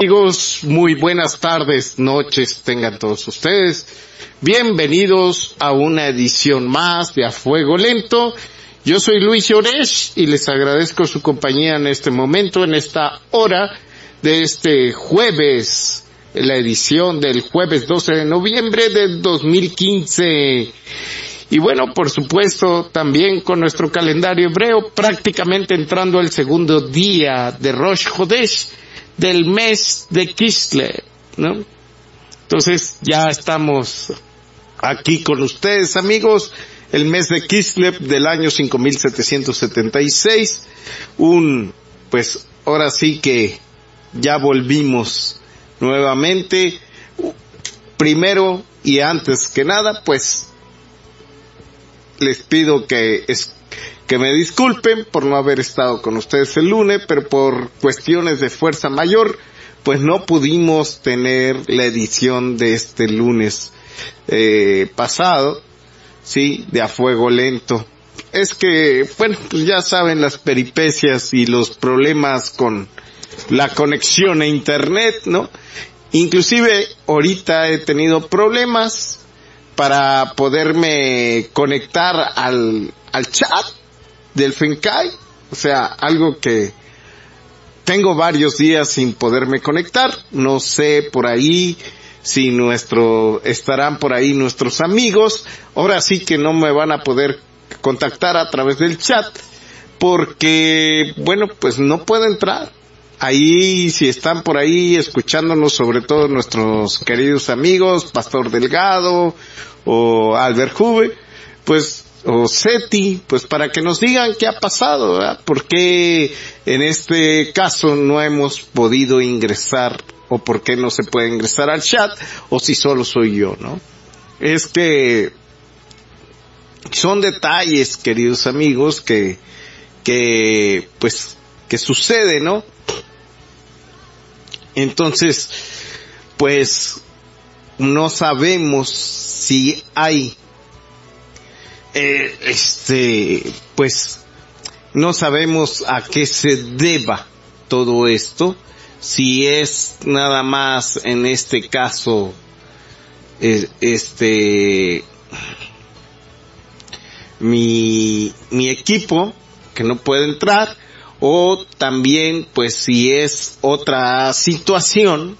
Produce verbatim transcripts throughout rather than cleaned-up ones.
amigos? Muy buenas tardes, noches tengan todos ustedes. Bienvenidos a una edición más de A Fuego Lento. Yo soy Luis Llorés y les agradezco su compañía en este momento, en esta hora de este jueves, la edición del jueves doce de noviembre del dos mil quince. Y bueno, por supuesto, también con nuestro calendario hebreo, prácticamente entrando el segundo día de Rosh Chodesh del mes de Kislev, ¿no? Entonces, ya estamos aquí con ustedes, amigos, el mes de Kislev del año cinco mil setecientos setenta y seis. Un, pues, ahora sí que ya volvimos nuevamente. Primero y antes que nada, pues, les pido que es, que me disculpen por no haber estado con ustedes el lunes, pero por cuestiones de fuerza mayor, pues no pudimos tener la edición de este lunes eh, pasado, sí, de A Fuego Lento. Es que, bueno, pues ya saben las peripecias y los problemas con la conexión a internet, ¿no? Inclusive ahorita he tenido problemas para poderme conectar al, al chat del FENCAI, o sea, algo que tengo varios días sin poderme conectar. No sé por ahí si nuestro, estarán por ahí nuestros amigos. Ahora sí que no me van a poder contactar a través del chat, porque, bueno, pues no puedo entrar. Ahí, si están por ahí escuchándonos, sobre todo nuestros queridos amigos, Pastor Delgado, o Albert Juve, pues, o Seti, pues para que nos digan qué ha pasado, ¿verdad? ¿Por qué en este caso no hemos podido ingresar, o por qué no se puede ingresar al chat, o si solo soy yo, ¿no? Es que son detalles, queridos amigos, que, que, pues, que sucede, ¿no? Entonces, pues, no sabemos si hay, eh, este, pues, no sabemos a qué se deba todo esto, si es nada más en este caso, eh, este, mi, mi equipo que no puede entrar, o también, pues, si es otra situación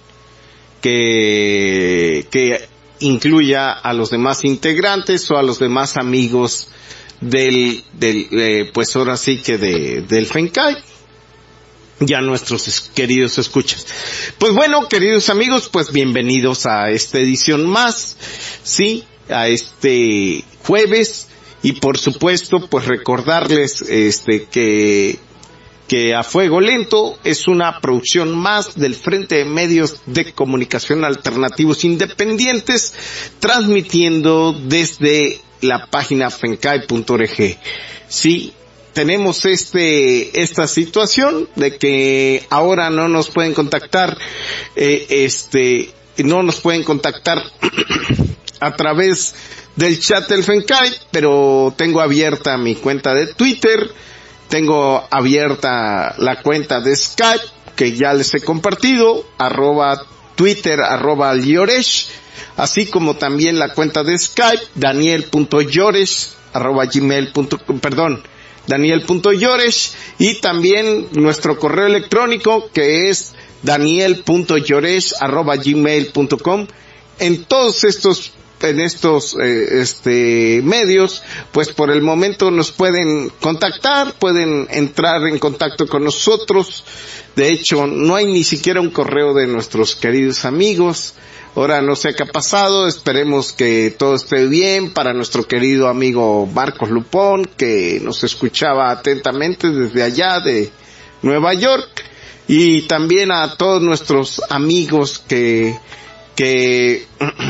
que, que incluya a los demás integrantes o a los demás amigos del, del, eh, pues ahora sí que de, del FENCAI, ya nuestros queridos escuchas. Pues bueno, queridos amigos, pues bienvenidos a esta edición más, sí, a este jueves, y por supuesto, pues recordarles, este, que, que A Fuego Lento es una producción más del Frente de Medios de Comunicación Alternativos Independientes, transmitiendo desde la página fencai punto org. Sí, tenemos este, esta situación de que ahora no nos pueden contactar, eh, este, no nos pueden contactar a través del chat del FENCAI, pero tengo abierta mi cuenta de Twitter, tengo abierta la cuenta de Skype, que ya les he compartido, arroba Twitter, arroba Lloresh, así como también la cuenta de Skype, daniel punto lloresh, arroba gmail. Perdón, daniel punto lloresh, y también nuestro correo electrónico, que es daniel punto lloresh, arroba gmail punto com. En todos estos en estos eh, este medios, pues por el momento nos pueden contactar, pueden entrar en contacto con nosotros. De hecho, no hay ni siquiera un correo de nuestros queridos amigos. Ahora no sé qué ha pasado, esperemos que todo esté bien para nuestro querido amigo Marcos Lupón, que nos escuchaba atentamente desde allá de Nueva York, y también a todos nuestros amigos que que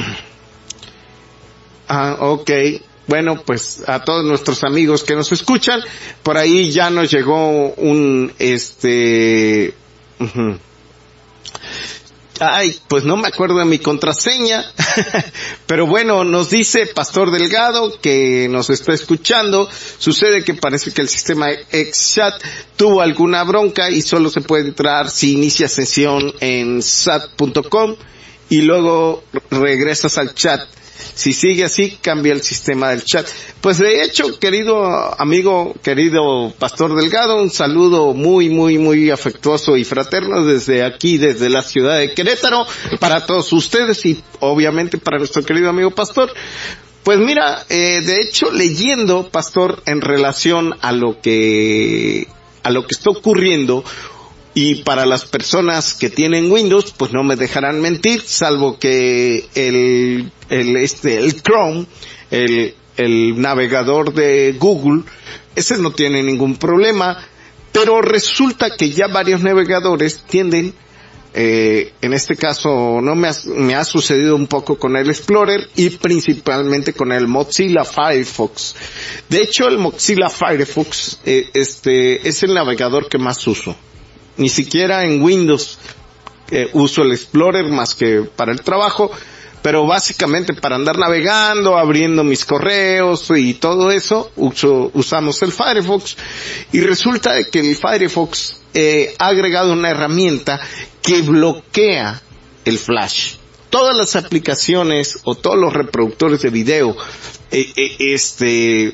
ah, okay. Bueno, pues a todos nuestros amigos que nos escuchan, por ahí ya nos llegó un, este, uh-huh. Ay, pues no me acuerdo de mi contraseña, pero bueno, nos dice Pastor Delgado que nos está escuchando. Sucede que parece que el sistema XChat tuvo alguna bronca y solo se puede entrar si inicia sesión en sat punto com y luego regresas al chat. Si sigue así, cambia el sistema del chat. Pues de hecho, querido amigo, querido Pastor Delgado, un saludo muy, muy, muy afectuoso y fraterno desde aquí, desde la ciudad de Querétaro, para todos ustedes y obviamente para nuestro querido amigo Pastor. Pues mira, eh, de hecho, leyendo, Pastor, en relación a lo que, a lo que está ocurriendo, y para las personas que tienen Windows, pues no me dejarán mentir, salvo que el, el, este, el Chrome, el, el navegador de Google, ese no tiene ningún problema, pero resulta que ya varios navegadores tienden, eh, en este caso no me ha, me ha sucedido un poco con el Explorer y principalmente con el Mozilla Firefox. De hecho, el Mozilla Firefox, eh, este, es el navegador que más uso. Ni siquiera en Windows eh, uso el Explorer más que para el trabajo, pero básicamente para andar navegando, abriendo mis correos y todo eso, uso, usamos el Firefox. Y resulta de que el Firefox eh, ha agregado una herramienta que bloquea el Flash. Todas las aplicaciones o todos los reproductores de video, eh, eh, este,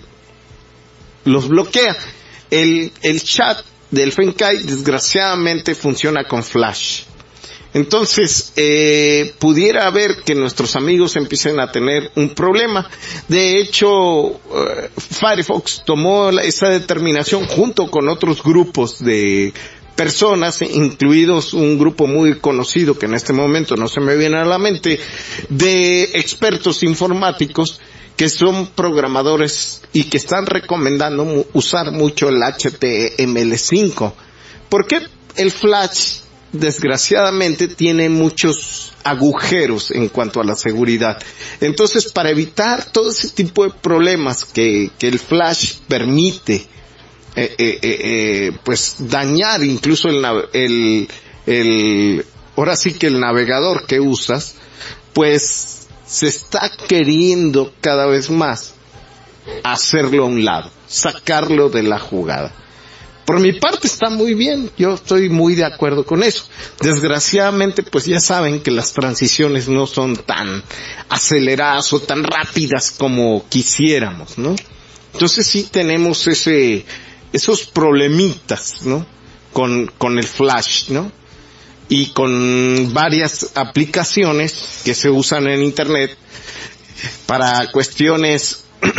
los bloquea. El, el chat del Fencai desgraciadamente funciona con Flash. Entonces, eh, pudiera haber que nuestros amigos empiecen a tener un problema. De hecho, uh, Firefox tomó la, esa determinación junto con otros grupos de personas, incluidos un grupo muy conocido que en este momento no se me viene a la mente, de expertos informáticos que son programadores y que están recomendando usar mucho el H T M L cinco. Porque el Flash, desgraciadamente, tiene muchos agujeros en cuanto a la seguridad. Entonces, para evitar todo ese tipo de problemas que, que el Flash permite, eh, eh, eh, pues dañar incluso el, el, el, ahora sí que el navegador que usas, pues se está queriendo cada vez más hacerlo a un lado, sacarlo de la jugada. Por mi parte está muy bien, yo estoy muy de acuerdo con eso. Desgraciadamente, pues ya saben que las transiciones no son tan aceleradas o tan rápidas como quisiéramos, ¿no? Entonces sí tenemos ese, esos problemitas, ¿no? Con, con el Flash, ¿no? Y con varias aplicaciones que se usan en Internet para cuestiones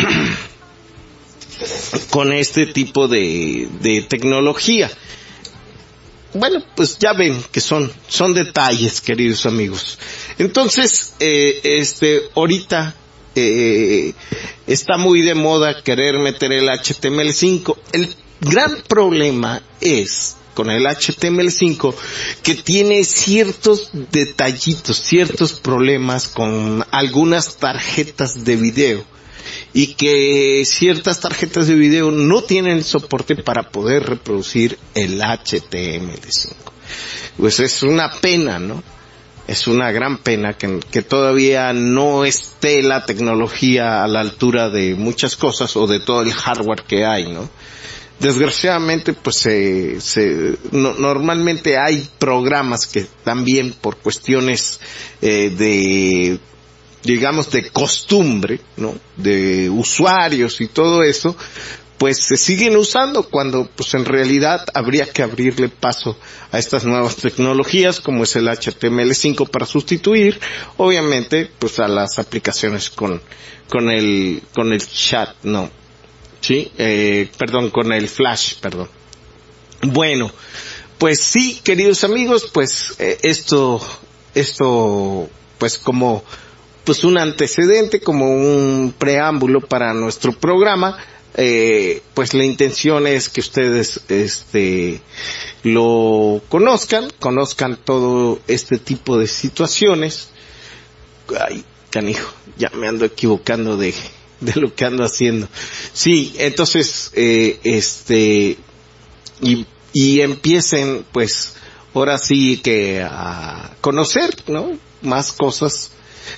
con este tipo de, de tecnología. Bueno, pues ya ven que son, son detalles, queridos amigos. Entonces, eh, este, ahorita, eh, está muy de moda querer meter el H T M L cinco. El gran problema es, con el H T M L cinco, que tiene ciertos detallitos, ciertos problemas con algunas tarjetas de video y que ciertas tarjetas de video no tienen soporte para poder reproducir el H T M L cinco. Pues es una pena, ¿no? Es una gran pena que, que todavía no esté la tecnología a la altura de muchas cosas o de todo el hardware que hay, ¿no? Desgraciadamente, pues se, se no, normalmente hay programas que también por cuestiones eh, de, digamos, de costumbre, ¿no? De usuarios y todo eso, pues se siguen usando cuando, pues en realidad habría que abrirle paso a estas nuevas tecnologías como es el H T M L cinco para sustituir, obviamente, pues a las aplicaciones con, con el, con el chat, ¿no? Sí, eh, perdón, con el Flash, perdón. Bueno, pues sí, queridos amigos, pues eh, esto, esto, pues como, pues un antecedente, como un preámbulo para nuestro programa, eh, pues la intención es que ustedes, este, lo conozcan, conozcan todo este tipo de situaciones. Ay, canijo, ya me ando equivocando de... de lo que ando haciendo. Sí, entonces, eh, este, y, y empiecen, pues, ahora sí que a conocer, ¿no? Más cosas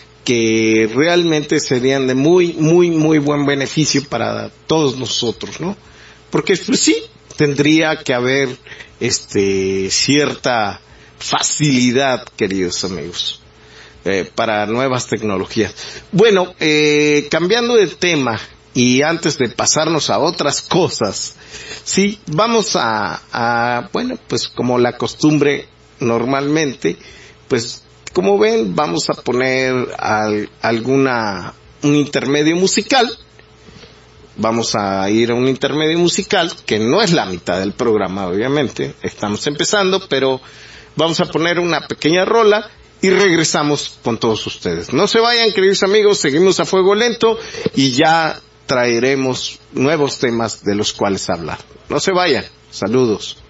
que realmente serían de muy, muy, muy buen beneficio para todos nosotros, ¿no? Porque pues sí, tendría que haber este cierta facilidad, queridos amigos, eh, para nuevas tecnologías. Bueno, eh, cambiando de tema y antes de pasarnos a otras cosas, sí, vamos a, a, bueno, pues como la costumbre normalmente, pues como ven, vamos a poner al, alguna, un intermedio musical. Vamos a ir a un intermedio musical, que no es la mitad del programa, obviamente, estamos empezando, pero vamos a poner una pequeña rola y regresamos con todos ustedes. No se vayan, queridos amigos, seguimos a fuego lento y ya traeremos nuevos temas de los cuales hablar. No se vayan, saludos.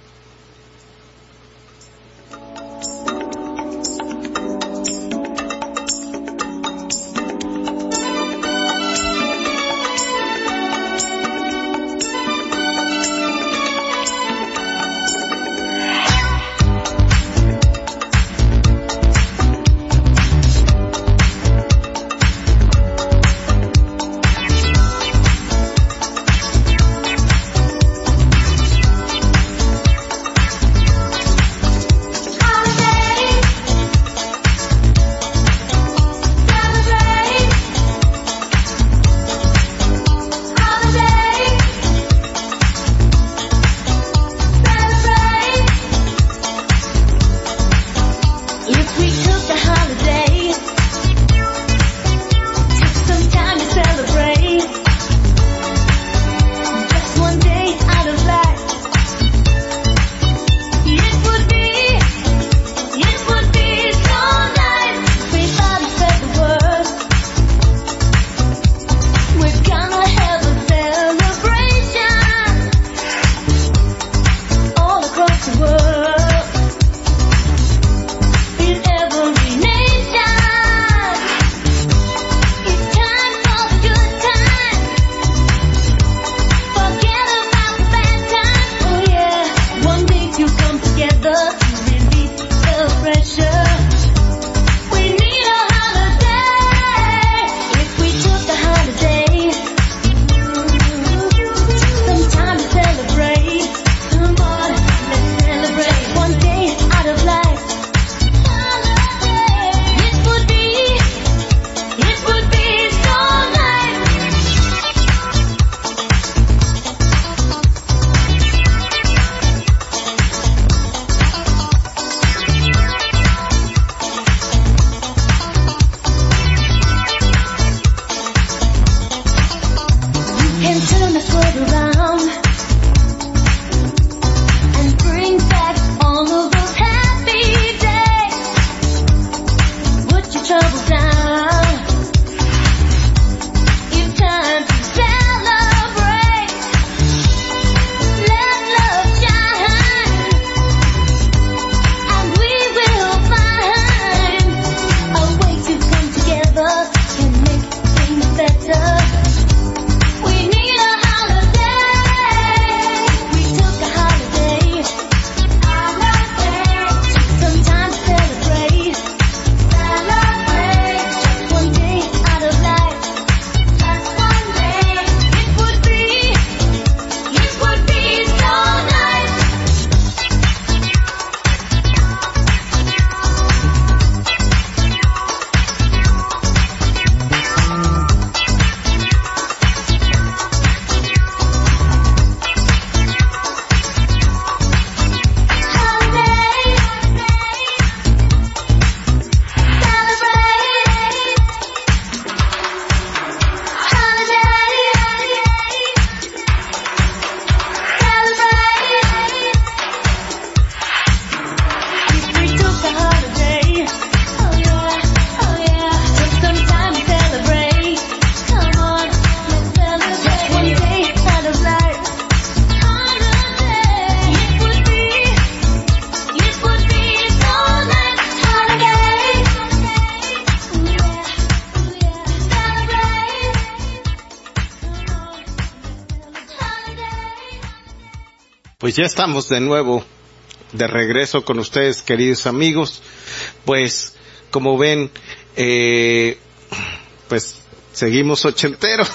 Pues ya estamos de nuevo de regreso con ustedes, queridos amigos. Pues, como ven, eh, pues, seguimos ochenteros.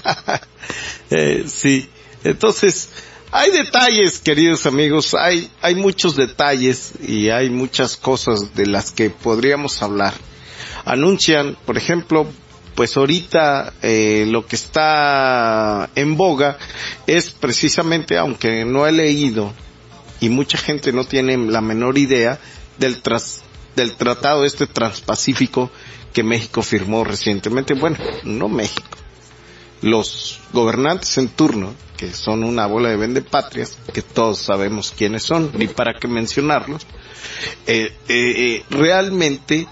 eh, sí, entonces, hay detalles, queridos amigos, hay, hay muchos detalles y hay muchas cosas de las que podríamos hablar. Anuncian, por ejemplo, pues ahorita eh, lo que está en boga es precisamente, aunque no he leído y mucha gente no tiene la menor idea del tras, del tratado este transpacífico que México firmó recientemente. Bueno, no México, los gobernantes en turno, que son una bola de vendepatrias, que todos sabemos quiénes son, ni para qué mencionarlos, eh, eh, realmente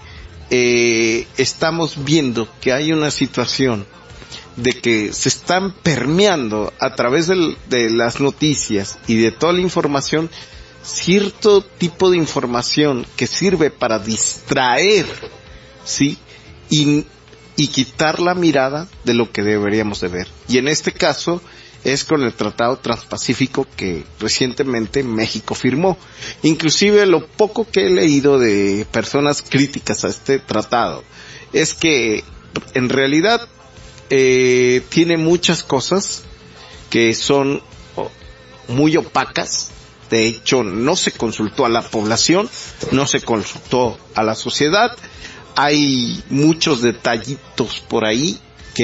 eh, estamos viendo que hay una situación de que se están permeando a través de, de las noticias y de toda la información, cierto tipo de información que sirve para distraer, ¿sí? Y, y quitar la mirada de lo que deberíamos de ver. Y en este caso es con el Tratado Transpacífico que recientemente México firmó. Inclusive lo poco que he leído de personas críticas a este tratado es que en realidad eh, tiene muchas cosas que son muy opacas. De hecho, no se consultó a la población, no se consultó a la sociedad. Hay muchos detallitos por ahí que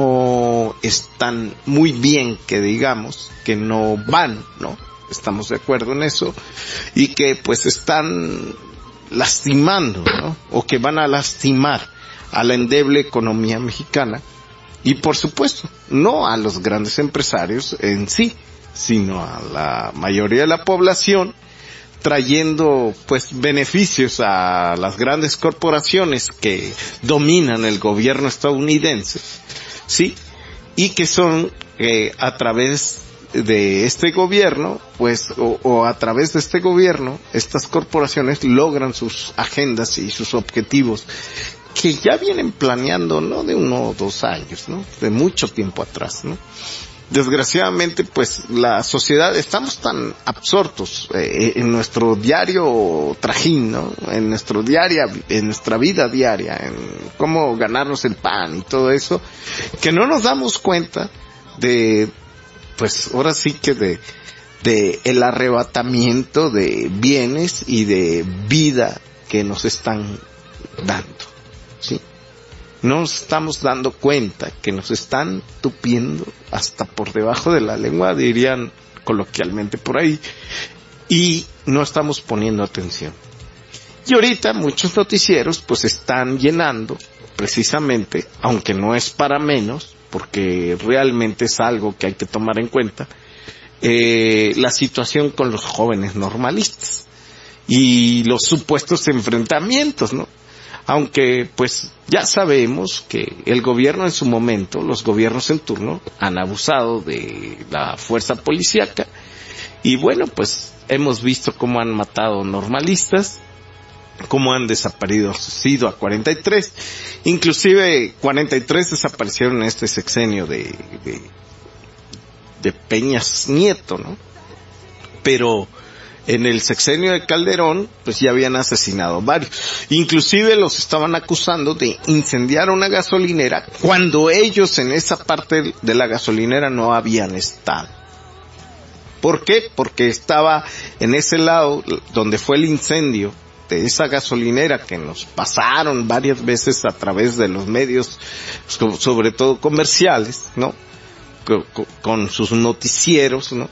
no están muy bien, que digamos, que no van, ¿no? Estamos de acuerdo en eso. Y que pues están lastimando, ¿no? O que van a lastimar a la endeble economía mexicana. Y por supuesto, no a los grandes empresarios en sí, sino a la mayoría de la población, trayendo pues beneficios a las grandes corporaciones que dominan el gobierno estadounidense, sí, y que son eh, a través de este gobierno, pues, o, o a través de este gobierno, estas corporaciones logran sus agendas y sus objetivos que ya vienen planeando, no de uno o dos años, ¿no? De mucho tiempo atrás, ¿no? Desgraciadamente, pues, la sociedad, estamos tan absortos eh, en nuestro diario trajín, ¿no? En nuestro diaria, en nuestra vida diaria, en cómo ganarnos el pan y todo eso, que no nos damos cuenta de, pues, ahora sí que de, de el arrebatamiento de bienes y de vida que nos están dando, ¿sí? No nos estamos dando cuenta que nos están tupiendo hasta por debajo de la lengua, dirían coloquialmente por ahí, y no estamos poniendo atención. Y ahorita muchos noticieros pues están llenando precisamente, aunque no es para menos, porque realmente es algo que hay que tomar en cuenta, eh, la situación con los jóvenes normalistas y los supuestos enfrentamientos, ¿no? Aunque, pues, ya sabemos que el gobierno en su momento, los gobiernos en turno, han abusado de la fuerza policíaca. Y bueno, pues, hemos visto cómo han matado normalistas, cómo han desaparecido a cuarenta y tres. Inclusive, cuarenta y tres desaparecieron en este sexenio de, de, de Peñas Nieto, ¿no? Pero en el sexenio de Calderón, pues ya habían asesinado varios. Inclusive los estaban acusando de incendiar una gasolinera cuando ellos en esa parte de la gasolinera no habían estado. ¿Por qué? Porque estaba en ese lado donde fue el incendio de esa gasolinera que nos pasaron varias veces a través de los medios, sobre todo comerciales, ¿no? Con, con sus noticieros, ¿no?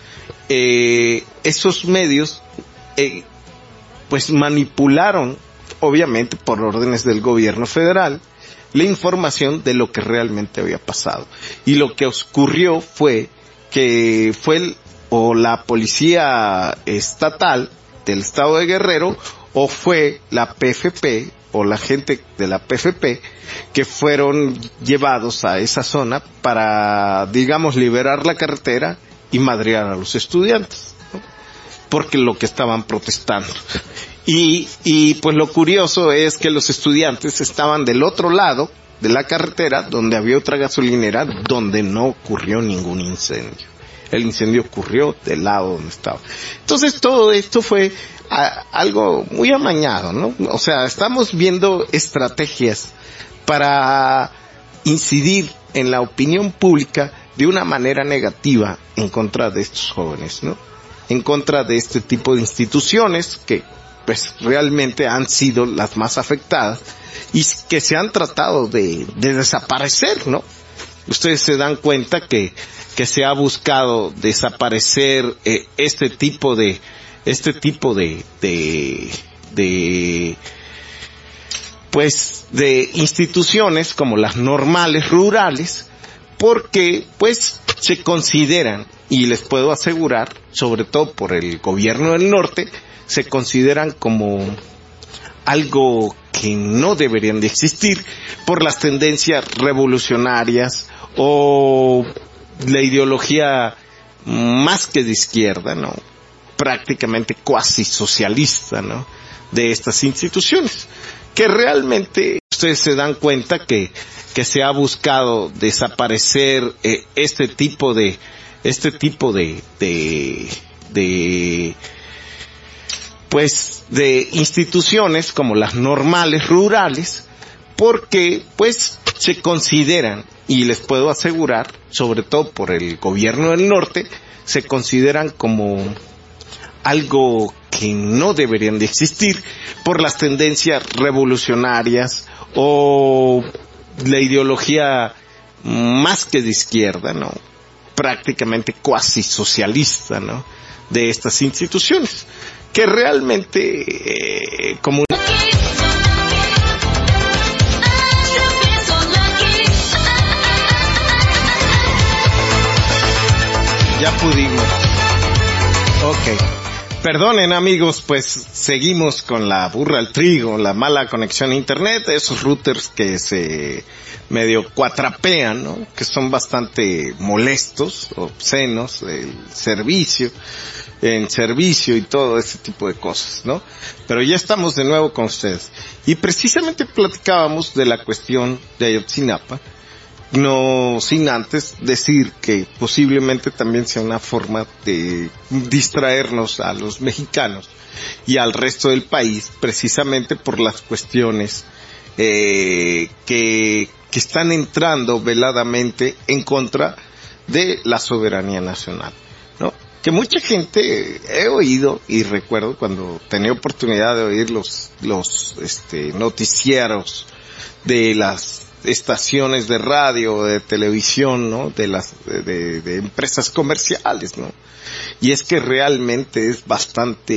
Eh, esos medios eh, pues manipularon, obviamente por órdenes del gobierno federal, la información de lo que realmente había pasado. Y lo que ocurrió fue que fue el, o la policía estatal del estado de Guerrero, o fue la P F P o la gente de la P F P que fueron llevados a esa zona para, digamos, liberar la carretera y madrear a los estudiantes, ¿no? Porque lo que estaban protestando. Y, y pues lo curioso es que los estudiantes estaban del otro lado de la carretera, donde había otra gasolinera, donde no ocurrió ningún incendio. el incendio ocurrió del lado donde estaba. Entonces todo esto fue a, algo muy amañado, ¿no? O sea, estamos viendo estrategias para incidir en la opinión pública de una manera negativa en contra de estos jóvenes, ¿no? En contra de este tipo de instituciones que pues realmente han sido las más afectadas y que se han tratado de, de desaparecer, ¿no? Ustedes se dan cuenta que que se ha buscado desaparecer eh, este tipo de este tipo de de de pues de instituciones como las normales rurales, porque pues se consideran, y les puedo asegurar, sobre todo por el gobierno del norte, se consideran como algo que no deberían de existir por las tendencias revolucionarias o la ideología más que de izquierda, ¿no? Prácticamente cuasi socialista, ¿no? De estas instituciones, que realmente ustedes se dan cuenta que que se ha buscado desaparecer eh, este tipo de este tipo de de de pues de instituciones como las normales rurales, porque pues se consideran, y les puedo asegurar, sobre todo por el gobierno del norte, se consideran como algo que no deberían de existir por las tendencias revolucionarias o la ideología más que de izquierda, ¿no? Prácticamente cuasi socialista, ¿no? De estas instituciones, que realmente eh, como ya pudimos. Ok. Perdonen amigos, pues seguimos con la burra al trigo, la mala conexión a internet, esos routers que se medio cuatrapean, ¿no? Que son bastante molestos, obscenos, el servicio, en servicio y todo ese tipo de cosas, ¿no? Pero ya estamos de nuevo con ustedes. Y precisamente platicábamos de la cuestión de Ayotzinapa, no sin antes decir que posiblemente también sea una forma de distraernos a los mexicanos y al resto del país, precisamente por las cuestiones eh, que, que están entrando veladamente en contra de la soberanía nacional, ¿no? Que mucha gente he oído, y recuerdo cuando tenía oportunidad de oír los, los este, noticieros de las estaciones de radio, de televisión, ¿no? De las, de, de, de empresas comerciales, ¿no? Y es que realmente es bastante,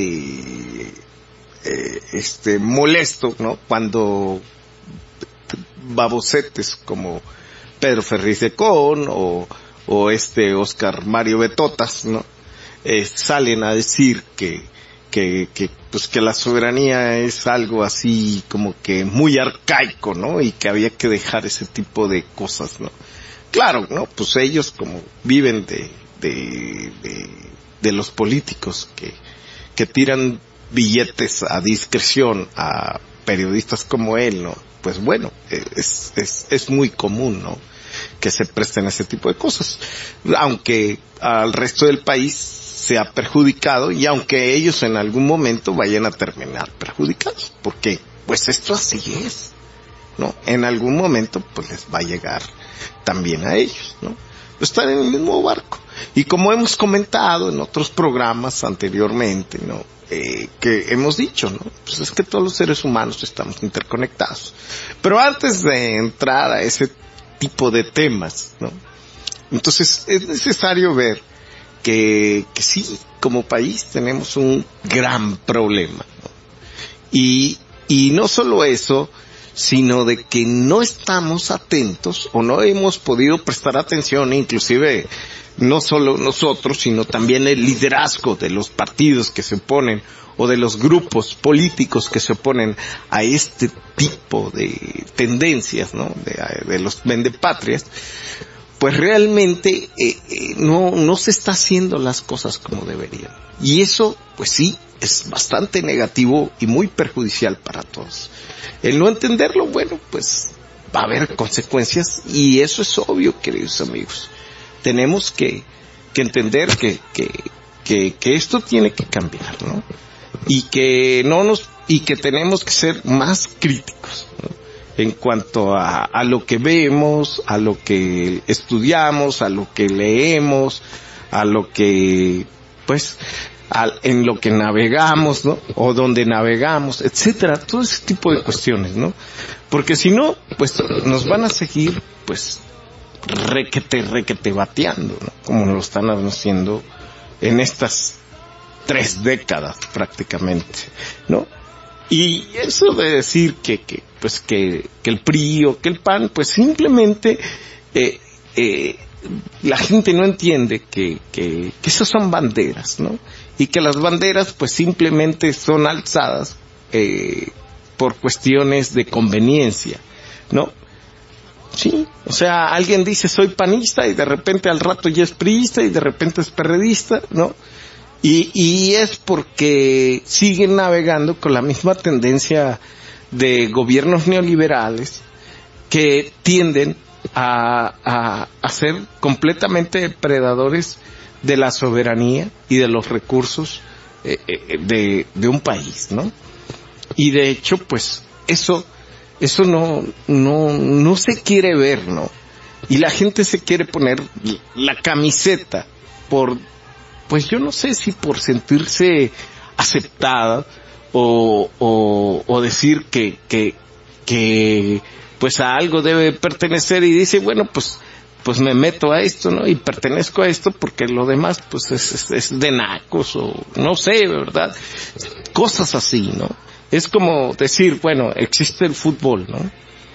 eh, este, molesto, ¿no? Cuando babosetes como Pedro Ferriz de Con o, o este Oscar Mario Betotas, ¿no? Eh, salen a decir que, que, que, pues que la soberanía es algo así como que muy arcaico, ¿no? Y que había que dejar ese tipo de cosas, ¿no? Claro, ¿no? Pues ellos como viven de, de, de, de los políticos que, que tiran billetes a discreción a periodistas como él, ¿no? Pues bueno, es, es, es muy común, ¿no? Que se presten ese tipo de cosas. Aunque al resto del país se ha perjudicado y aunque ellos en algún momento vayan a terminar perjudicados, porque pues esto así es, ¿no? En algún momento pues les va a llegar también a ellos, ¿no? Están en el mismo barco. Y como hemos comentado en otros programas anteriormente, ¿no? Eh, que hemos dicho, ¿no? Pues es que todos los seres humanos estamos interconectados. Pero antes de entrar a ese tipo de temas, ¿no? Entonces es necesario ver que, que sí, como país tenemos un gran problema, ¿no? Y, y no solo eso, sino de que no estamos atentos o no hemos podido prestar atención, inclusive no solo nosotros, sino también el liderazgo de los partidos que se oponen o de los grupos políticos que se oponen a este tipo de tendencias, ¿no? De, de los vendepatrias, pues realmente eh, eh, no no se está haciendo las cosas como deberían. Y eso, pues sí, es bastante negativo y muy perjudicial para todos. El no entenderlo, bueno, pues va a haber consecuencias y eso es obvio, queridos amigos. Tenemos que que entender que, que, que, que esto tiene que cambiar, ¿no? Y que no nos, y que tenemos que ser más críticos, ¿no? En cuanto a, a lo que vemos, a lo que estudiamos, a lo que leemos, a lo que, pues, a, en lo que navegamos, ¿no? O donde navegamos, etcétera, todo ese tipo de cuestiones, ¿no? Porque si no, pues, nos van a seguir, pues, requete, requete bateando, ¿no? Como lo están haciendo en estas tres décadas prácticamente, ¿no? Y eso de decir que, que pues que, que el P R I o que el P A N, pues simplemente eh, eh, la gente no entiende que, que, que esas son banderas, ¿no? Y que las banderas pues simplemente son alzadas eh, por cuestiones de conveniencia, ¿no? Sí, o sea, alguien dice soy panista y de repente al rato ya es priista y de repente es perredista, ¿no? Y, y es porque siguen navegando con la misma tendencia de gobiernos neoliberales que tienden a, a, a ser completamente depredadores de la soberanía y de los recursos eh, eh, de, de un país, ¿no? Y de hecho, pues, eso, eso no, no, no se quiere ver, ¿no? Y la gente se quiere poner la camiseta por, pues yo no sé si por sentirse aceptada o, o, o decir que, que, que, pues a algo debe pertenecer y dice, bueno, pues, pues me meto a esto, ¿no? Y pertenezco a esto porque lo demás, pues es, es, es de nacos o no sé, ¿verdad? Cosas así, ¿no? Es como decir, bueno, existe el fútbol, ¿no?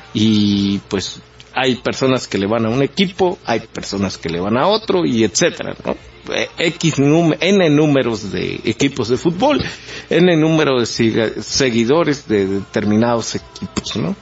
Y pues hay personas que le van a un equipo, hay personas que le van a otro y etcétera, ¿no? X num- N números de equipos de fútbol, N número de sig- seguidores de determinados equipos, ¿no?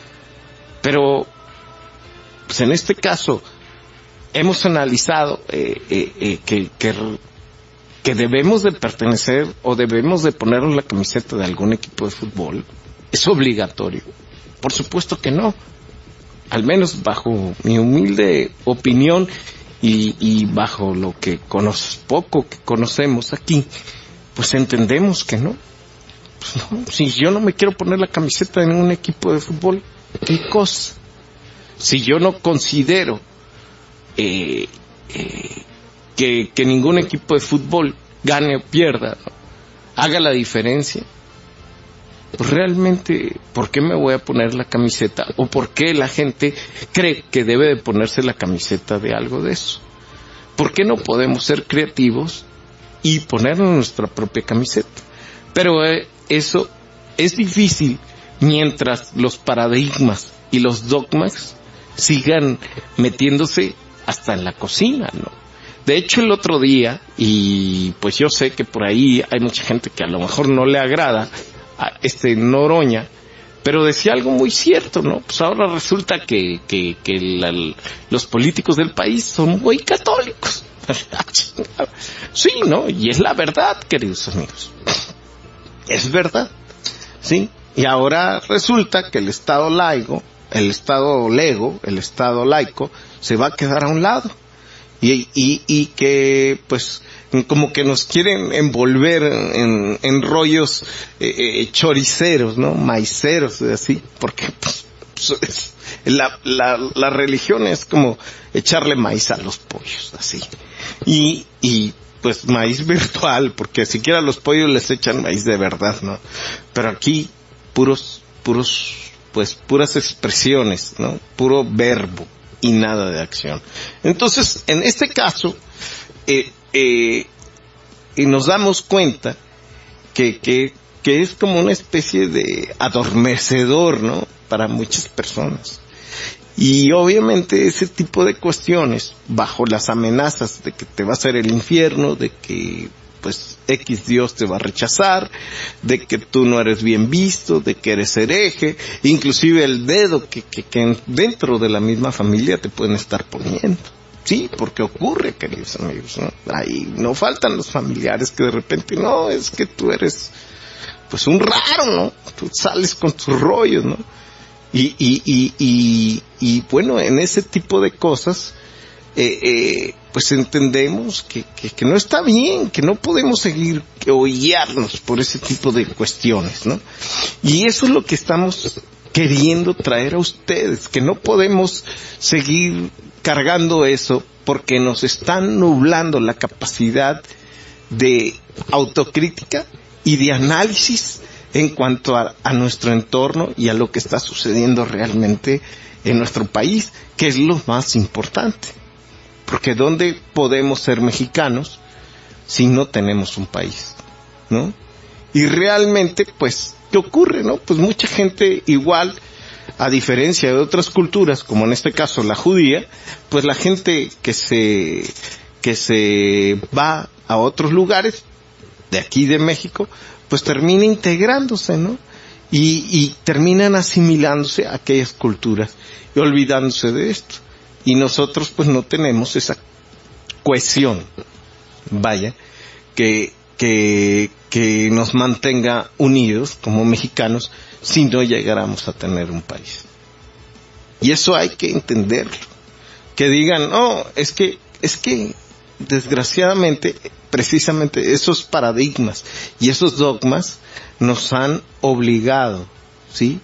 Pero, pues en este caso, hemos analizado eh, eh, eh, que, que, que debemos de pertenecer o debemos de ponernos la camiseta de algún equipo de fútbol. ¿Es obligatorio? Por supuesto que no. Al menos bajo mi humilde opinión y, y bajo lo que conoce, poco que conocemos aquí, pues entendemos que no. Pues no, si yo no me quiero poner la camiseta en un equipo de fútbol, ¿qué cosa? Si yo no considero eh, eh, que, que ningún equipo de fútbol gane o pierda, ¿no? Haga la diferencia, pues realmente, ¿por qué me voy a poner la camiseta? ¿O por qué la gente cree que debe de ponerse la camiseta de algo de eso? ¿Por qué no podemos ser creativos y ponernos nuestra propia camiseta? Pero eh, eso es difícil mientras los paradigmas y los dogmas sigan metiéndose hasta en la cocina, ¿no? De hecho, el otro día, y pues yo sé que por ahí hay mucha gente que a lo mejor no le agrada a este Noroña, pero decía algo muy cierto, ¿no? Pues ahora resulta que, que, que la, los políticos del país son muy católicos. Sí, ¿no? Y es la verdad, queridos amigos. Es verdad, ¿sí? Y ahora resulta que el Estado laico, el Estado lego, el Estado laico, se va a quedar a un lado. Y, y, y que, pues, como que nos quieren envolver en, en rollos eh, eh, choriceros, ¿no? Maiceros, así, porque, pues, pues la, la, la religión es como echarle maíz a los pollos, así. Y, y, pues, maíz virtual, porque siquiera a los pollos les echan maíz de verdad, ¿no? Pero aquí, puros, puros, pues, puras expresiones, ¿no? Puro verbo y nada de acción. Entonces, en este caso, eh, eh, y nos damos cuenta que, que, que es como una especie de adormecedor, ¿no? Para muchas personas. Y obviamente ese tipo de cuestiones, bajo las amenazas de que te va a hacer el infierno, de que pues X Dios te va a rechazar, de que tú no eres bien visto, de que eres hereje, inclusive el dedo que, que, que dentro de la misma familia te pueden estar poniendo. Sí, porque ocurre, queridos amigos, ¿no? Ahí no faltan los familiares que de repente, no, es que tú eres, pues un raro, ¿no? Tú sales con tus rollos, ¿no? Y, y, y, y, y bueno, en ese tipo de cosas, eh, eh, pues entendemos que, que, que no está bien, que no podemos seguir o guiarnos por ese tipo de cuestiones, ¿no? Y eso es lo que estamos queriendo traer a ustedes, que no podemos seguir cargando eso porque nos están nublando la capacidad de autocrítica y de análisis en cuanto a, a nuestro entorno y a lo que está sucediendo realmente en nuestro país, que es lo más importante. Porque ¿dónde podemos ser mexicanos si no tenemos un país? ¿No? Y realmente, pues, ¿qué ocurre, no? Pues mucha gente igual, a diferencia de otras culturas, como en este caso la judía, pues la gente que se, que se va a otros lugares, de aquí de México, pues termina integrándose, ¿no? Y, y terminan asimilándose a aquellas culturas y olvidándose de esto. Y nosotros pues no tenemos esa cohesión, vaya, que, que, que nos mantenga unidos como mexicanos si no llegáramos a tener un país. Y eso hay que entenderlo. Que digan, no, es que, es que, desgraciadamente, precisamente esos paradigmas y esos dogmas nos han obligado, ¿sí?,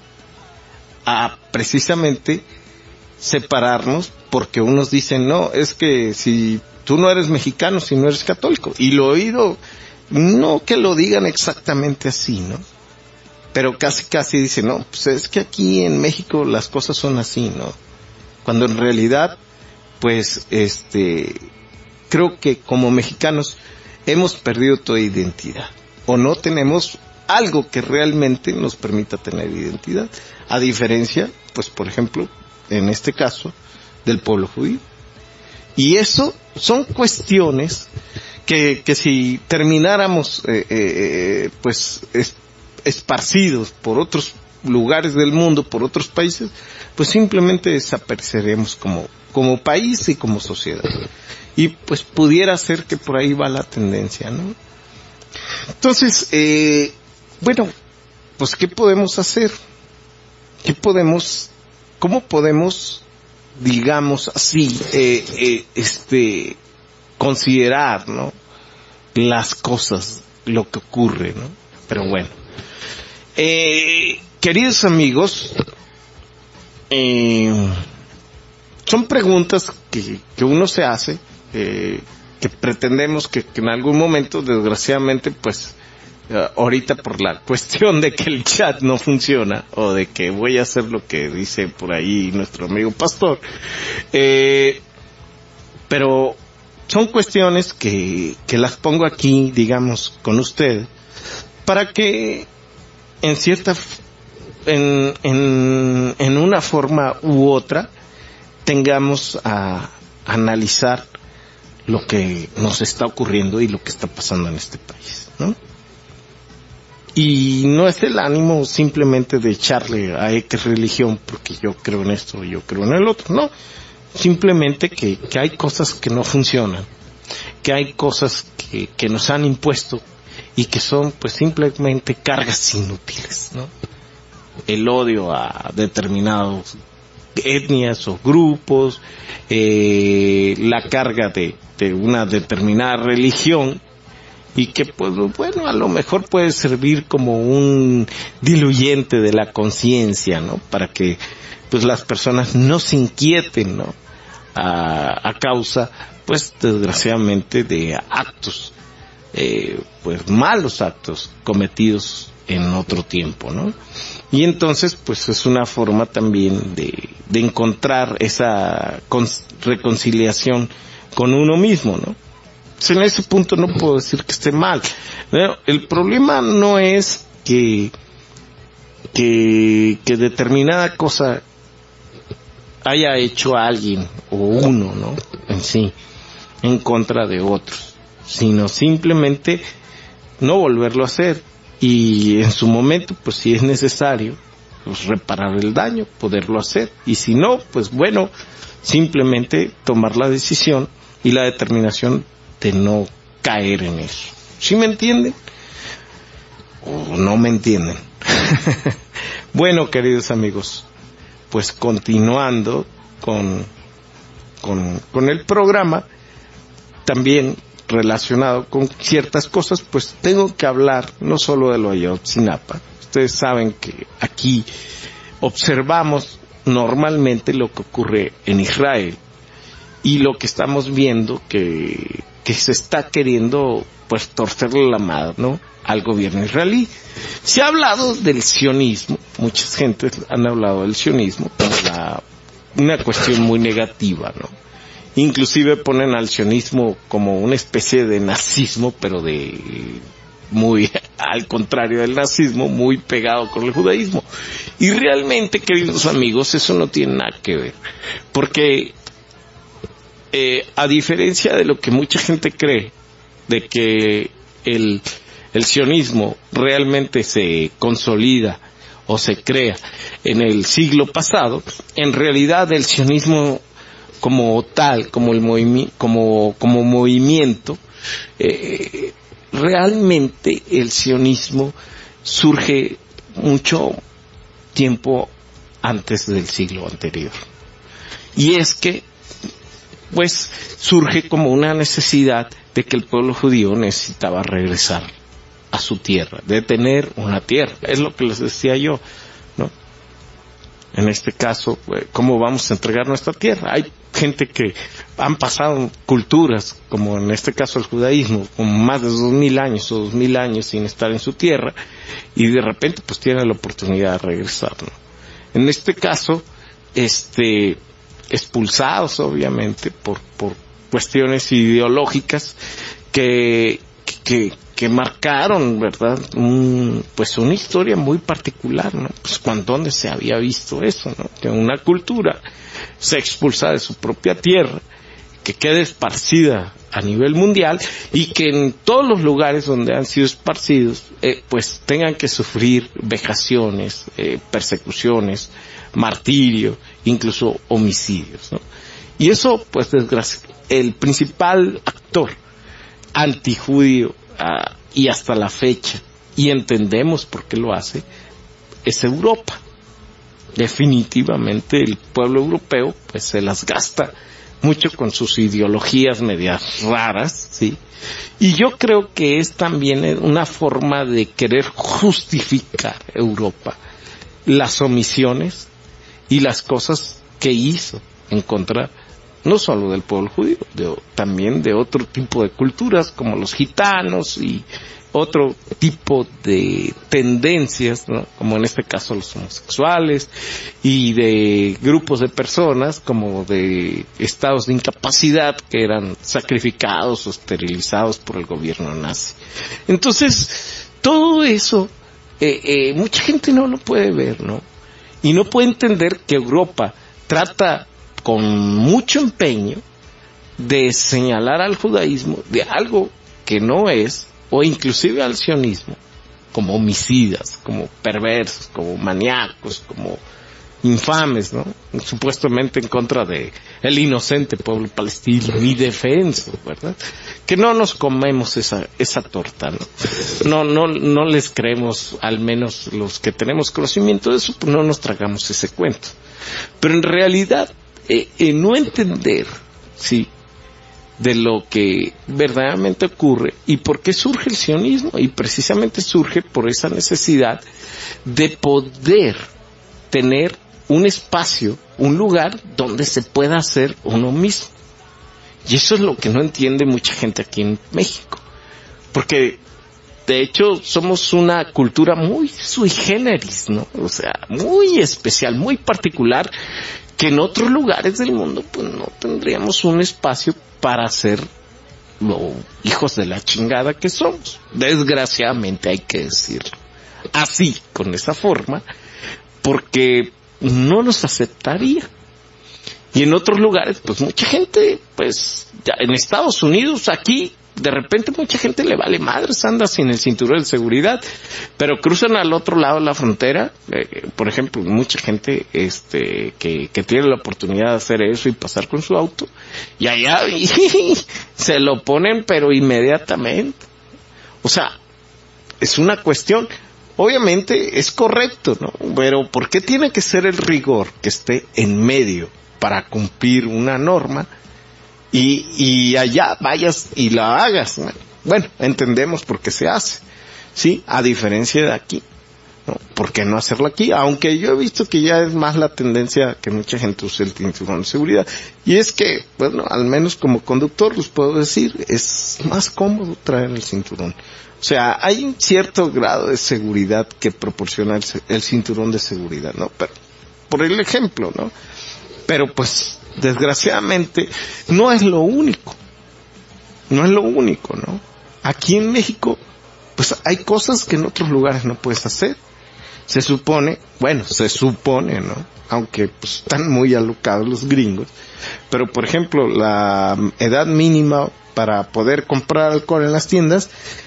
a precisamente separarnos, porque unos dicen, no, es que si tú no eres mexicano, si no eres católico, y lo he oído, no que lo digan exactamente así, ¿no? Pero casi casi dicen, no, pues es que aquí en México las cosas son así, ¿no? Cuando en realidad, pues, este, creo que como mexicanos hemos perdido toda identidad, o no tenemos algo que realmente nos permita tener identidad, a diferencia, pues, por ejemplo, en este caso, del pueblo judío. Y eso son cuestiones que, que si termináramos, eh, eh, pues, es, esparcidos por otros lugares del mundo, por otros países, pues simplemente desapareceremos como, como país y como sociedad. Y pues pudiera ser que por ahí va la tendencia, ¿no? Entonces, eh, bueno, pues ¿qué podemos hacer? ¿Qué podemos, cómo podemos, digamos así, eh, eh, este, considerar, ¿no?, las cosas, lo que ocurre, ¿no? Pero bueno, eh, queridos amigos, eh, son preguntas que, que uno se hace, eh, que pretendemos que, que en algún momento, desgraciadamente, pues, uh, ahorita por la cuestión de que el chat no funciona, o de que voy a hacer lo que dice por ahí nuestro amigo pastor, eh, pero son cuestiones que, que las pongo aquí, digamos, con usted, para que en cierta, en, en, en una forma u otra, tengamos a, a analizar lo que nos está ocurriendo y lo que está pasando en este país, ¿no? Y no es el ánimo simplemente de echarle a X religión porque yo creo en esto, yo creo en el otro, no. Simplemente que, que hay cosas que no funcionan, que hay cosas que, que nos han impuesto y que son pues simplemente cargas inútiles, ¿no? El odio a determinados etnias o grupos, eh, la carga de, de una determinada religión, y que pues bueno, a lo mejor puede servir como un diluyente de la conciencia, ¿no?, para que pues las personas no se inquieten, ¿no?, a, a causa pues desgraciadamente de actos, eh, pues malos actos cometidos en otro tiempo, ¿no? Y entonces, pues es una forma también de, de encontrar esa con, reconciliación con uno mismo, ¿no? Pues en ese punto no puedo decir que esté mal. ¿No? El problema no es que, que, que determinada cosa haya hecho alguien o uno, ¿no?, en sí, en contra de otros, sino simplemente no volverlo a hacer. Y en su momento, pues si es necesario, pues reparar el daño, poderlo hacer. Y si no, pues bueno, simplemente tomar la decisión y la determinación de no caer en eso. ¿Sí me entienden? ¿O no me entienden? Bueno, queridos amigos, pues continuando con, con, con el programa, también relacionado con ciertas cosas, pues tengo que hablar no solo de lo de Ayotzinapa. Ustedes saben que aquí observamos normalmente lo que ocurre en Israel y lo que estamos viendo que, que se está queriendo pues torcerle la mano al gobierno israelí. Se ha hablado del sionismo, muchas gentes han hablado del sionismo como la, una cuestión muy negativa, ¿no? Inclusive ponen al sionismo como una especie de nazismo, pero de muy al contrario del nazismo, muy pegado con el judaísmo. Y realmente, queridos amigos, eso no tiene nada que ver, porque eh, a diferencia de lo que mucha gente cree, de que el, el sionismo realmente se consolida o se crea en el siglo pasado, en realidad el sionismo como tal, como el movimiento, como, como movimiento, eh, realmente el sionismo surge mucho tiempo antes del siglo anterior. Y es que, pues, surge como una necesidad de que el pueblo judío necesitaba regresar a su tierra, de tener una tierra. Es lo que les decía yo, ¿no? En este caso, ¿cómo vamos a entregar nuestra tierra? Hay gente que han pasado culturas, como en este caso el judaísmo, con más de dos mil años o dos mil años sin estar en su tierra, y de repente pues tienen la oportunidad de regresar, ¿no? En este caso, este, expulsados obviamente por, por cuestiones ideológicas que, que, que marcaron, ¿verdad? Un, pues una historia muy particular, ¿no? Pues cuando donde se había visto eso, ¿no? Que una cultura se expulsa de su propia tierra, que quede esparcida a nivel mundial y que en todos los lugares donde han sido esparcidos, eh, pues tengan que sufrir vejaciones, eh, persecuciones, martirio, incluso homicidios, ¿no? Y eso, pues desgracia, el principal actor antijudío, ah, y hasta la fecha, y entendemos por qué lo hace, es Europa. Definitivamente el pueblo europeo pues se las gasta mucho con sus ideologías medias raras, ¿sí? Y yo creo que es también una forma de querer justificar Europa las omisiones y las cosas que hizo en contra no solo del pueblo judío, de, también de otro tipo de culturas como los gitanos y otro tipo de tendencias, ¿no? Como en este caso los homosexuales, y de grupos de personas como de estados de incapacidad que eran sacrificados o esterilizados por el gobierno nazi. Entonces, todo eso, eh, eh, mucha gente no lo puede ver, ¿no? Y no puede entender que Europa trata con mucho empeño de señalar al judaísmo de algo que no es, o inclusive al sionismo, como homicidas, como perversos, como maníacos, como infames, ¿no? Supuestamente en contra de el inocente pueblo palestino, indefenso, ¿verdad? Que no nos comemos esa esa torta, ¿no? No, no, no les creemos, al menos los que tenemos conocimiento de eso, pues no nos tragamos ese cuento. Pero en realidad, eh, eh, no entender, sí, de lo que verdaderamente ocurre y por qué surge el sionismo, y precisamente surge por esa necesidad de poder tener un espacio, un lugar donde se pueda hacer uno mismo. Y eso es lo que no entiende mucha gente aquí en México, porque de hecho somos una cultura muy sui generis, ¿no? O sea, muy especial, muy particular, que en otros lugares del mundo pues no tendríamos un espacio para ser los hijos de la chingada que somos. Desgraciadamente hay que decirlo así, con esa forma, porque no nos aceptaría. Y en otros lugares, pues mucha gente, pues ya en Estados Unidos, aquí, de repente mucha gente le vale madres, anda sin el cinturón de seguridad, pero cruzan al otro lado de la frontera, eh, por ejemplo, mucha gente este que, que tiene la oportunidad de hacer eso y pasar con su auto, y allá y, se lo ponen pero inmediatamente. O sea, es una cuestión, obviamente es correcto, ¿no? Pero ¿por qué tiene que ser el rigor que esté en medio para cumplir una norma y, y allá vayas y la hagas. Bueno, entendemos por qué se hace, ¿sí? A diferencia de aquí, ¿no? ¿Por qué no hacerlo aquí? Aunque yo he visto que ya es más la tendencia que mucha gente use el cinturón de seguridad. Y es que, bueno, al menos como conductor les puedo decir, es más cómodo traer el cinturón. O sea, hay un cierto grado de seguridad que proporciona el, el cinturón de seguridad, ¿no? Pero, por el ejemplo, ¿no? Pero pues, desgraciadamente, no es lo único. No es lo único, ¿no? Aquí en México, pues hay cosas que en otros lugares no puedes hacer. Se supone, bueno, se supone, ¿no? Aunque pues están muy alocados los gringos. Pero, por ejemplo, la edad mínima para poder comprar alcohol en las tiendas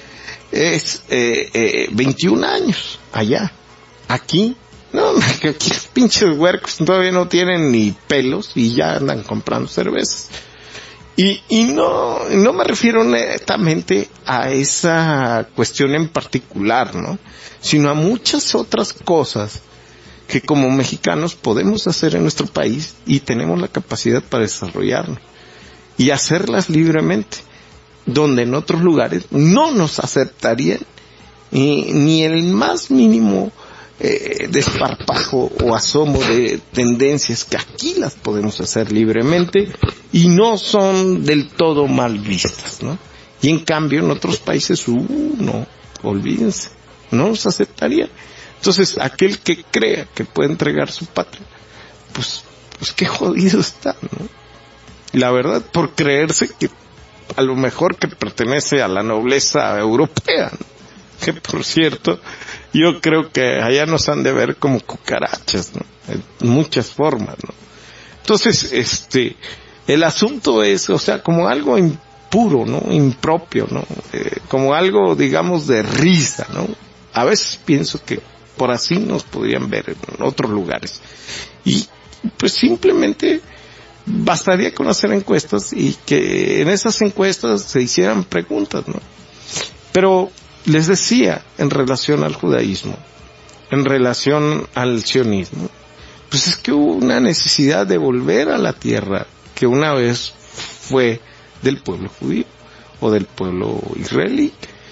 es eh, eh, veintiún años allá. Aquí, no, aquí los pinches huercos todavía no tienen ni pelos y ya andan comprando cervezas. Y, y no, no me refiero netamente a esa cuestión en particular, ¿no? Sino a muchas otras cosas que como mexicanos podemos hacer en nuestro país y tenemos la capacidad para desarrollarnos y hacerlas libremente, donde en otros lugares no nos aceptarían ni, ni el más mínimo eh, desparpajo o asomo de tendencias que aquí las podemos hacer libremente y no son del todo mal vistas, ¿no? Y en cambio en otros países, uh, no, olvídense, no nos aceptarían. Entonces, aquel que crea que puede entregar su patria, pues, pues qué jodido está, ¿no? La verdad, por creerse que a lo mejor que pertenece a la nobleza europea, ¿no? Que por cierto, yo creo que allá nos han de ver como cucarachas, ¿no? En muchas formas, ¿no? Entonces, este, el asunto es, o sea, como algo impuro, ¿no? Impropio, ¿no? Eh, como algo, digamos, de risa, ¿no? A veces pienso que por así nos podrían ver en otros lugares. Y, pues simplemente bastaría con hacer encuestas y que en esas encuestas se hicieran preguntas, ¿no? Pero les decía, en relación al judaísmo, en relación al sionismo, pues es que hubo una necesidad de volver a la tierra que una vez fue del pueblo judío o del pueblo israelí.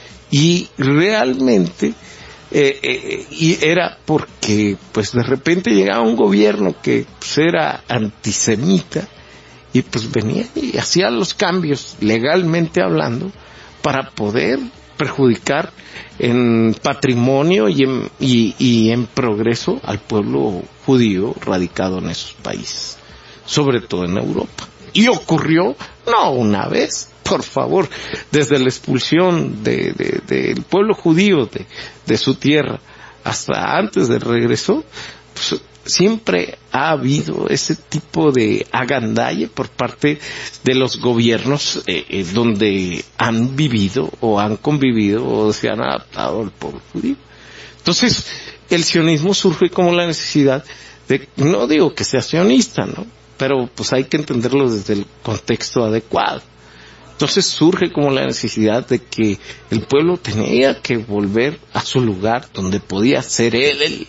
Y realmente, eh, eh, y era porque, pues de repente llegaba un gobierno que pues, era antisemita y pues venía y hacía los cambios, legalmente hablando, para poder perjudicar en patrimonio y en, y, y en progreso al pueblo judío radicado en esos países, sobre todo en Europa. Y ocurrió, no una vez, por favor, desde la expulsión de, de, del pueblo judío de, de su tierra hasta antes del regreso, pues, siempre ha habido ese tipo de agandalle por parte de los gobiernos eh, eh, donde han vivido o han convivido o se han adaptado al pueblo judío. Entonces, el sionismo surge como la necesidad de, no digo que sea sionista, ¿no? Pero pues hay que entenderlo desde el contexto adecuado. Entonces surge como la necesidad de que el pueblo tenía que volver a su lugar donde podía ser él, él.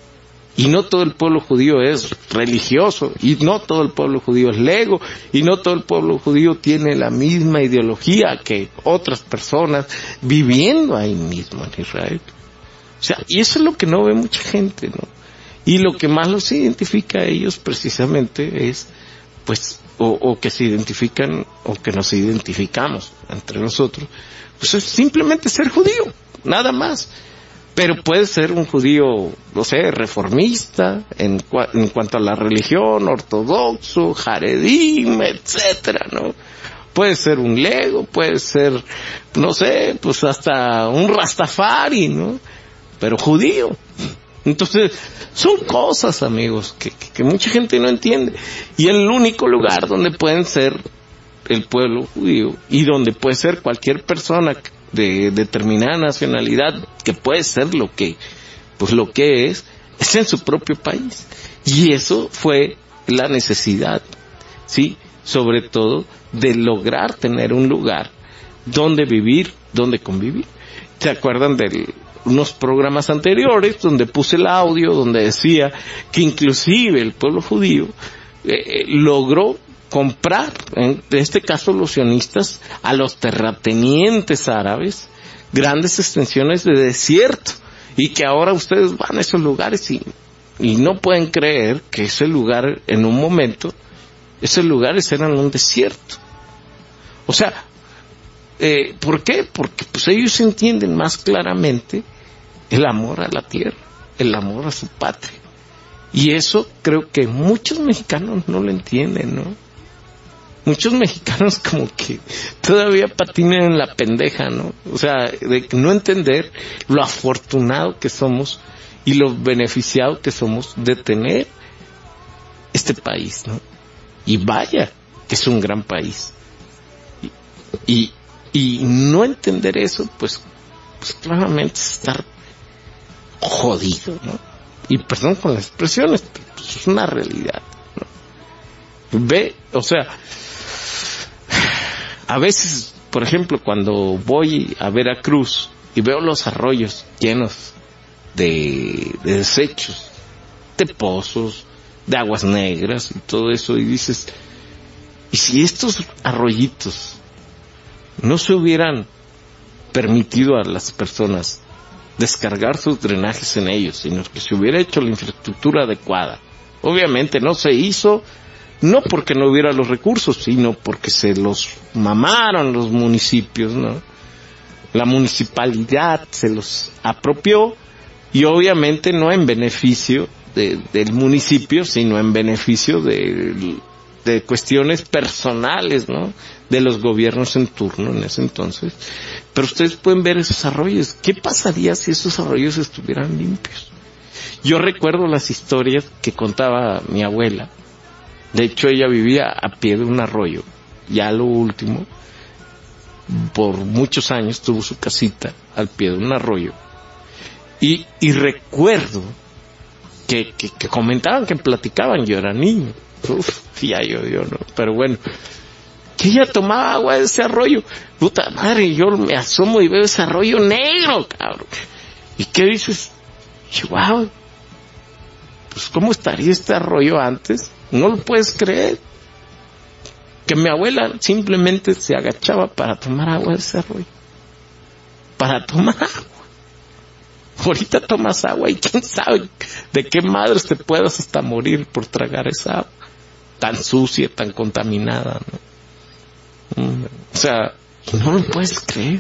Y no todo el pueblo judío es religioso, y no todo el pueblo judío es lego, y no todo el pueblo judío tiene la misma ideología que otras personas viviendo ahí mismo en Israel. O sea, y eso es lo que no ve mucha gente, ¿no? Y lo que más los identifica a ellos precisamente es, pues, o, o que se identifican, o que nos identificamos entre nosotros, pues es simplemente ser judío, nada más. Pero puede ser un judío, no sé, reformista, en, cua- en cuanto a la religión, ortodoxo, jaredim, etcétera, ¿no? Puede ser un lego, puede ser, no sé, pues hasta un rastafari, ¿no? Pero judío. Entonces, son cosas, amigos, que, que, que mucha gente no entiende. Y el único lugar donde pueden ser el pueblo judío y donde puede ser cualquier persona de determinada nacionalidad que puede ser lo que, pues lo que es, es en su propio país. Y eso fue la necesidad, sí, sobre todo de lograr tener un lugar donde vivir, donde convivir. ¿Se acuerdan de unos programas anteriores donde puse el audio donde decía que inclusive el pueblo judío eh, logró comprar, en este caso los sionistas, a los terratenientes árabes, grandes extensiones de desierto, y que ahora ustedes van a esos lugares y, y no pueden creer que ese lugar, en un momento, esos lugares eran un desierto. O sea, eh, ¿por qué? Porque pues ellos entienden más claramente el amor a la tierra, el amor a su patria. Y eso creo que muchos mexicanos no lo entienden, ¿no? Muchos mexicanos como que todavía patinan en la pendeja, ¿no? O sea, de no entender lo afortunado que somos y lo beneficiado que somos de tener este país, ¿no? Y vaya, que es un gran país. Y, y, y no entender eso, pues, pues claramente es estar jodido, ¿no? Y perdón con las expresiones, pero pues es una realidad, ¿no? Ve, o sea, a veces, por ejemplo, cuando voy a Veracruz y veo los arroyos llenos de, de desechos, de pozos, de aguas negras y todo eso, y dices, ¿y si estos arroyitos no se hubieran permitido a las personas descargar sus drenajes en ellos, sino que se hubiera hecho la infraestructura adecuada? Obviamente no se hizo, no porque no hubiera los recursos, sino porque se los mamaron los municipios, ¿no? La municipalidad se los apropió, y obviamente no en beneficio de, del municipio, sino en beneficio de, de cuestiones personales, ¿no? De los gobiernos en turno en ese entonces. Pero ustedes pueden ver esos arroyos. ¿Qué pasaría si esos arroyos estuvieran limpios? Yo recuerdo las historias que contaba mi abuela. De hecho, ella vivía a pie de un arroyo. Ya lo último, por muchos años tuvo su casita al pie de un arroyo. Y, y recuerdo que, que, que comentaban, que platicaban, yo era niño. Uf, ya yo, yo no, pero bueno. Que ella tomaba agua de ese arroyo. Puta madre, yo me asomo y veo ese arroyo negro, cabrón. ¿Y qué dices? Wow, pues ¿cómo estaría este arroyo antes? No lo puedes creer. Que mi abuela simplemente se agachaba para tomar agua de ese arroyo. Para tomar agua. Ahorita tomas agua y quién sabe de qué madres te puedas hasta morir por tragar esa agua. Tan sucia, tan contaminada, ¿no? O sea, no lo puedes creer.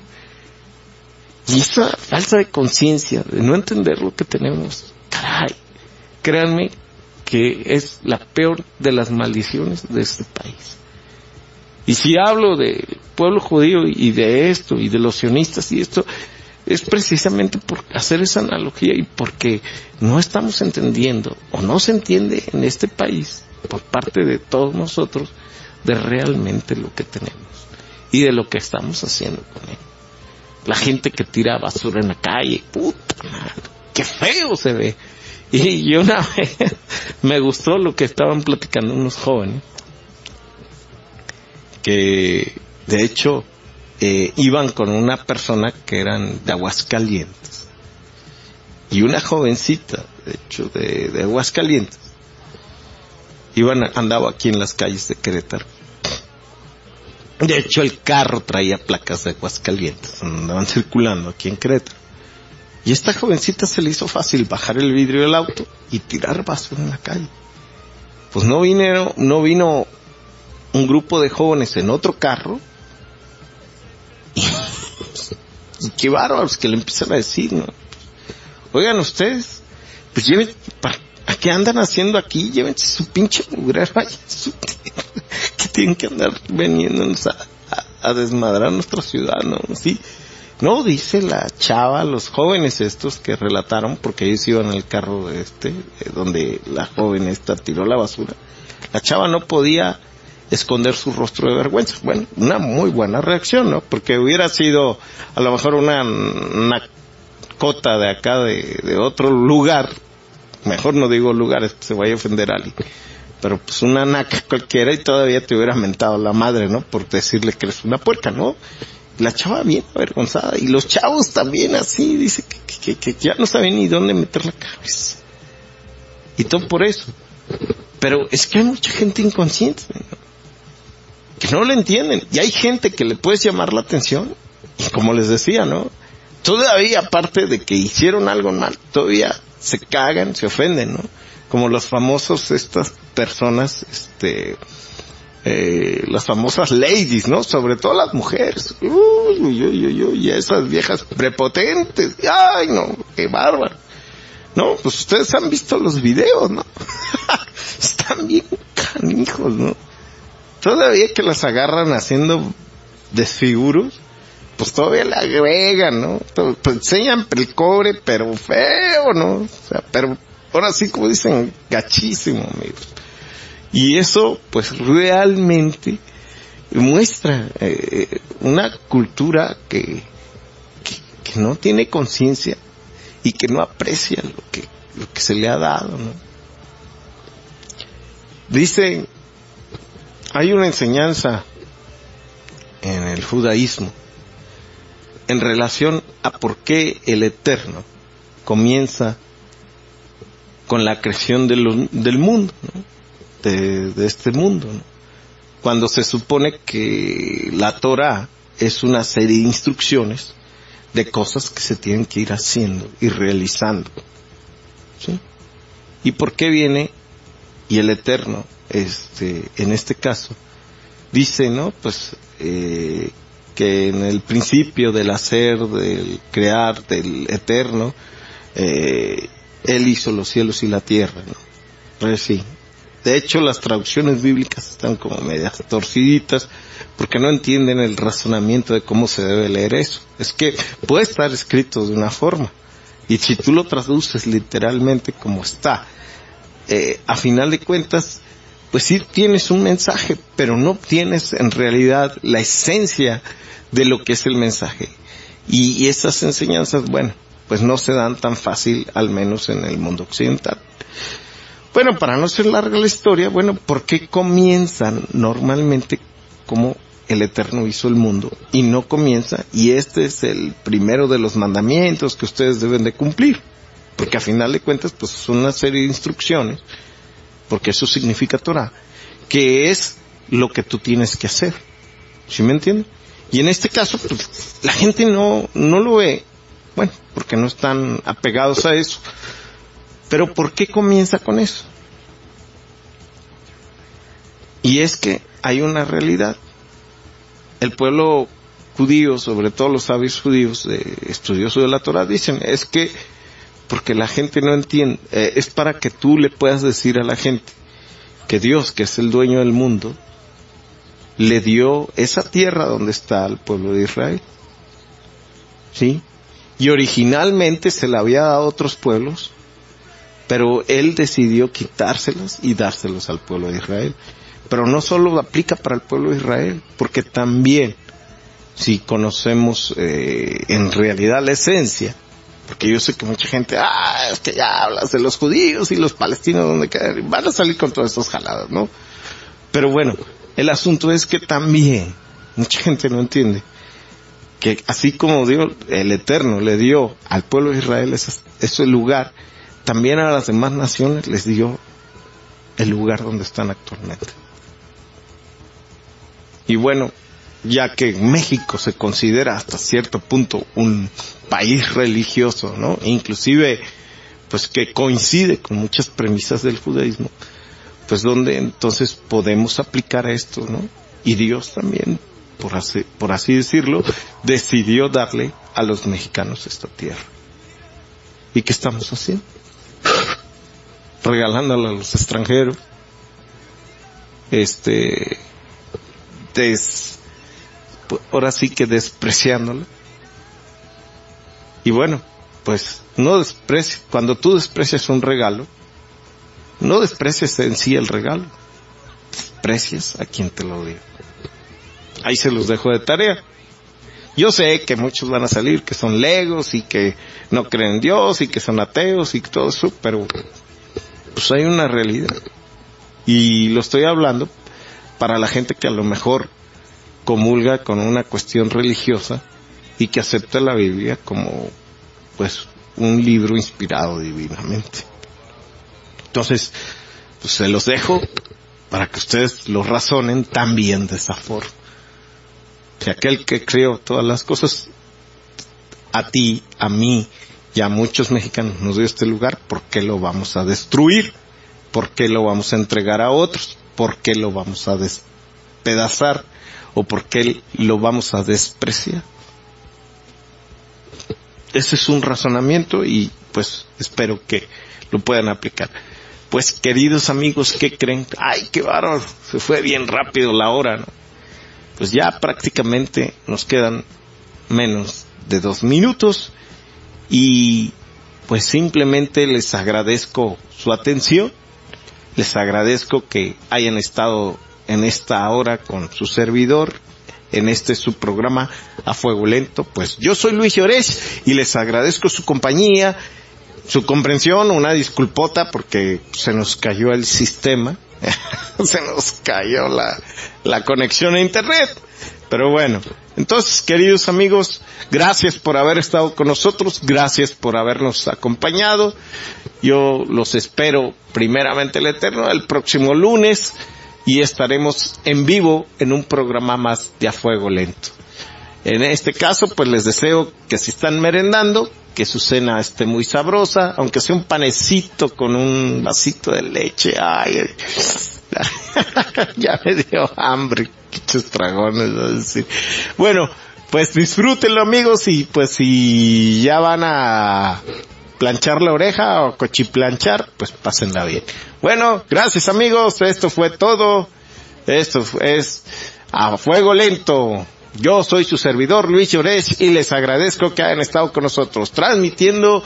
Y esa falta de conciencia, de no entender lo que tenemos, caray, créanme que es la peor de las maldiciones de este país. Y si hablo del pueblo judío y de esto, y de los sionistas y esto, es precisamente por hacer esa analogía y porque no estamos entendiendo, o no se entiende en este país, por parte de todos nosotros, de realmente lo que tenemos y de lo que estamos haciendo con él. La gente que tira basura en la calle, puta madre, qué feo se ve. Y yo una vez me gustó lo que estaban platicando unos jóvenes que de hecho eh, iban con una persona que eran de Aguascalientes y una jovencita de hecho de, de Aguascalientes. Iban, andaba aquí en las calles de Querétaro. De hecho, el carro traía placas de Aguascalientes. Andaban circulando aquí en Querétaro. Y esta jovencita se le hizo fácil bajar el vidrio del auto y tirar basura en la calle. Pues no vino, no vino un grupo de jóvenes en otro carro. Y, y qué bárbaros que le empiezan a decir, ¿no? Oigan ustedes, pues lleven... ¿A qué andan haciendo aquí? Llévense su pinche mugrero ahí. Su... que tienen que andar veniéndonos a, a, a desmadrar nuestra ciudad, ¿no? Sí. No, dice la chava, los jóvenes estos que relataron, porque ellos iban al carro de este, donde la joven esta tiró la basura. La chava no podía esconder su rostro de vergüenza. Bueno, una muy buena reacción, ¿no? Porque hubiera sido a lo mejor una, una cota de acá de, de otro lugar. Mejor no digo lugares que se vaya a ofender a alguien, pero pues una naca cualquiera y todavía te hubiera mentado la madre, ¿no? Por decirle que eres una puerca, ¿no? La chava bien avergonzada y los chavos también así, dice que, que, que ya no saben ni dónde meter la cabeza. Y todo por eso. Pero es que hay mucha gente inconsciente, ¿no? que no lo entienden. Y hay gente que le puedes llamar la atención, y como les decía, ¿no? Todavía, aparte de que hicieron algo mal, todavía se cagan, se ofenden, ¿no? Como los famosos, estas personas, este, eh, las famosas ladies, ¿no? Sobre todo las mujeres. Uy, uy, uy, uy, uy, esas viejas prepotentes. Ay, no, qué bárbaro. No, pues ustedes han visto los videos, ¿no? Están bien canijos, ¿no? Todavía que las agarran haciendo desfiguros, pues todavía le agregan, ¿no? Pues enseñan el cobre, pero feo, ¿no? O sea, pero ahora sí, como dicen, gachísimo, amigos. Y eso, pues realmente muestra eh, una cultura que, que, que no tiene conciencia y que no aprecia lo que, lo que se le ha dado, ¿no? Dice, hay una enseñanza en el judaísmo en relación a por qué el Eterno comienza con la creación de lo, del mundo, ¿no? de, de este mundo, ¿no? Cuando se supone que la Torá es una serie de instrucciones de cosas que se tienen que ir haciendo y realizando, ¿sí? ¿Y por qué viene y el Eterno, este, en este caso, dice, ¿no? Pues, eh, que en el principio del hacer, del crear, del Eterno, eh, Él hizo los cielos y la tierra, ¿no? Pues sí. De hecho, las traducciones bíblicas están como medias torciditas, porque no entienden el razonamiento de cómo se debe leer eso. Es que puede estar escrito de una forma, y si tú lo traduces literalmente como está, eh, a final de cuentas, pues sí tienes un mensaje, pero no tienes en realidad la esencia de lo que es el mensaje. Y, y esas enseñanzas, bueno, pues no se dan tan fácil, al menos en el mundo occidental. Bueno, para no ser larga la historia, bueno, ¿por qué comienzan normalmente como el Eterno hizo el mundo y no comienza? Y este es el primero de los mandamientos que ustedes deben de cumplir, porque a final de cuentas, pues son una serie de instrucciones, porque eso significa Torah, que es lo que tú tienes que hacer. ¿Sí me entienden? Y en este caso, pues, la gente no, no lo ve, bueno, porque no están apegados a eso. Pero ¿por qué comienza con eso? Y es que hay una realidad. El pueblo judío, sobre todo los sabios judíos, eh, estudiosos de la Torah, dicen, es que, porque la gente no entiende, eh, es para que tú le puedas decir a la gente que Dios, que es el dueño del mundo, le dio esa tierra donde está el pueblo de Israel. ¿Sí? Y originalmente se la había dado a otros pueblos, pero él decidió quitárselas y dárselos al pueblo de Israel. Pero no solo aplica para el pueblo de Israel, porque también, si conocemos eh, en realidad la esencia, porque yo sé que mucha gente, ah, es que ya hablas de los judíos y los palestinos, donde quedan, van a salir con todas estas jaladas, ¿no? Pero bueno, el asunto es que también, mucha gente no entiende, que así como Dios, el Eterno, le dio al pueblo de Israel ese, ese lugar, también a las demás naciones les dio el lugar donde están actualmente. Y bueno, ya que México se considera hasta cierto punto un país religioso, ¿no? E inclusive, pues que coincide con muchas premisas del judaísmo, pues donde entonces podemos aplicar esto, ¿no? Y Dios también, por así, por así decirlo, decidió darle a los mexicanos esta tierra. ¿Y qué estamos haciendo? Regalándola a los extranjeros, este, des, ahora sí que despreciándola. Y bueno, pues no desprecies, cuando tú desprecias un regalo, no desprecias en sí el regalo, desprecias a quien te lo dio. Ahí se los dejo de tarea. Yo sé que muchos van a salir que son legos y que no creen en Dios y que son ateos y todo eso, pero pues hay una realidad. Y lo estoy hablando para la gente que a lo mejor comulga con una cuestión religiosa y que acepta la Biblia como pues un libro inspirado divinamente. Entonces, pues se los dejo para que ustedes lo razonen también de esa forma. Si aquel que creó todas las cosas, a ti, a mí y a muchos mexicanos nos dio este lugar, ¿por qué lo vamos a destruir? ¿Por qué lo vamos a entregar a otros? ¿Por qué lo vamos a despedazar? ¿O por qué lo vamos a despreciar? Ese es un razonamiento y pues espero que lo puedan aplicar. Pues queridos amigos, ¿qué creen? ¡Ay, qué bárbaro! Se fue bien rápido la hora, ¿no? Pues ya prácticamente nos quedan menos de dos minutos y pues simplemente les agradezco su atención, les agradezco que hayan estado en esta hora con su servidor, en este su programa A Fuego Lento. Pues yo soy Luis Llorés y les agradezco su compañía, su comprensión, una disculpota porque se nos cayó el sistema, se nos cayó la, la conexión a internet, pero bueno. Entonces, queridos amigos, gracias por haber estado con nosotros, gracias por habernos acompañado. Yo los espero primeramente el Eterno el próximo lunes y estaremos en vivo en un programa más de A Fuego Lento. En este caso, pues les deseo que si están merendando, que su cena esté muy sabrosa, aunque sea un panecito con un vasito de leche. Ay, ya me dio hambre, quichos dragones, a decir. Bueno, pues disfrútenlo, amigos, y pues si ya van a planchar la oreja o cochiplanchar, pues pásenla bien. Bueno, gracias amigos, esto fue todo. Esto es A Fuego Lento. Yo soy su servidor Luis Llorés y les agradezco que hayan estado con nosotros transmitiendo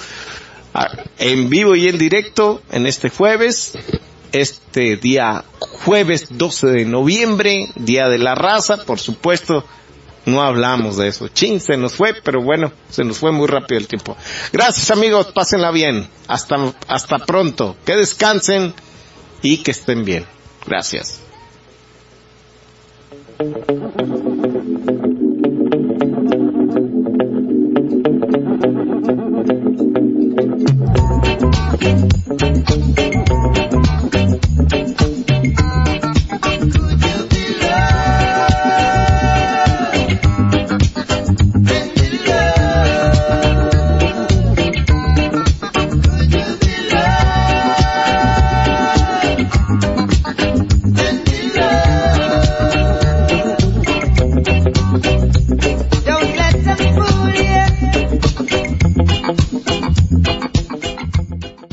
en vivo y en directo en este jueves, este día jueves doce de noviembre, Día de la Raza. Por supuesto, no hablamos de eso. Chin, se nos fue, pero bueno, se nos fue muy rápido el tiempo. Gracias amigos, pásenla bien. Hasta, hasta pronto. Que descansen y que estén bien. Gracias. Thank you.